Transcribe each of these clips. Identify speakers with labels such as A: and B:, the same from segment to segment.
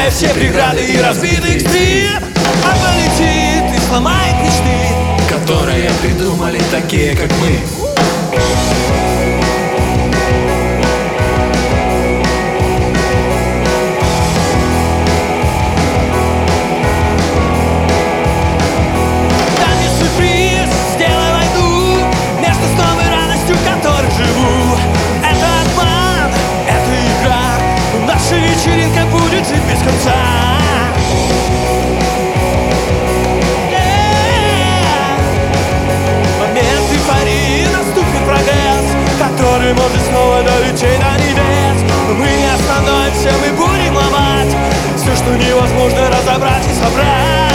A: ломая все преграды и разбитый экстрим. А полетит и сломает мечты,
B: которые придумали такие, как мы.
A: Дай мне сюрприз, сделай войну между сном и радостью, которой живу. Это обман, это игра, наша вечеринка будет жить без конца. Момент эйфории, наступит прогресс, который может снова долететь до небес. Но мы не остановимся, мы будем ломать все, что невозможно разобрать и собрать.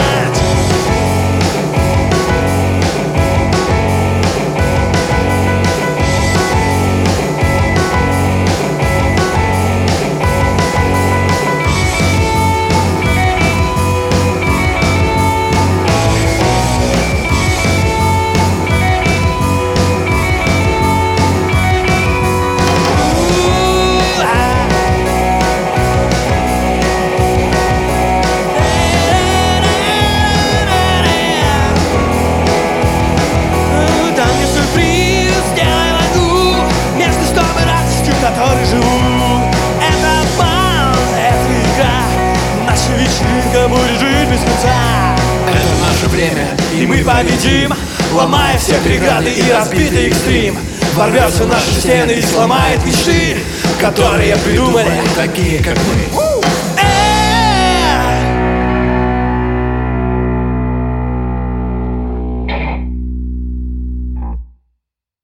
A: Который живу. Это обман, это игра, наша вечеринка будет жить без конца.
B: Это наше время,
A: И мы победим, ломая все преграды и разбитый экстрим. Ворвется в наши стены и сломает мечты, которые придумали
B: такие, как мы.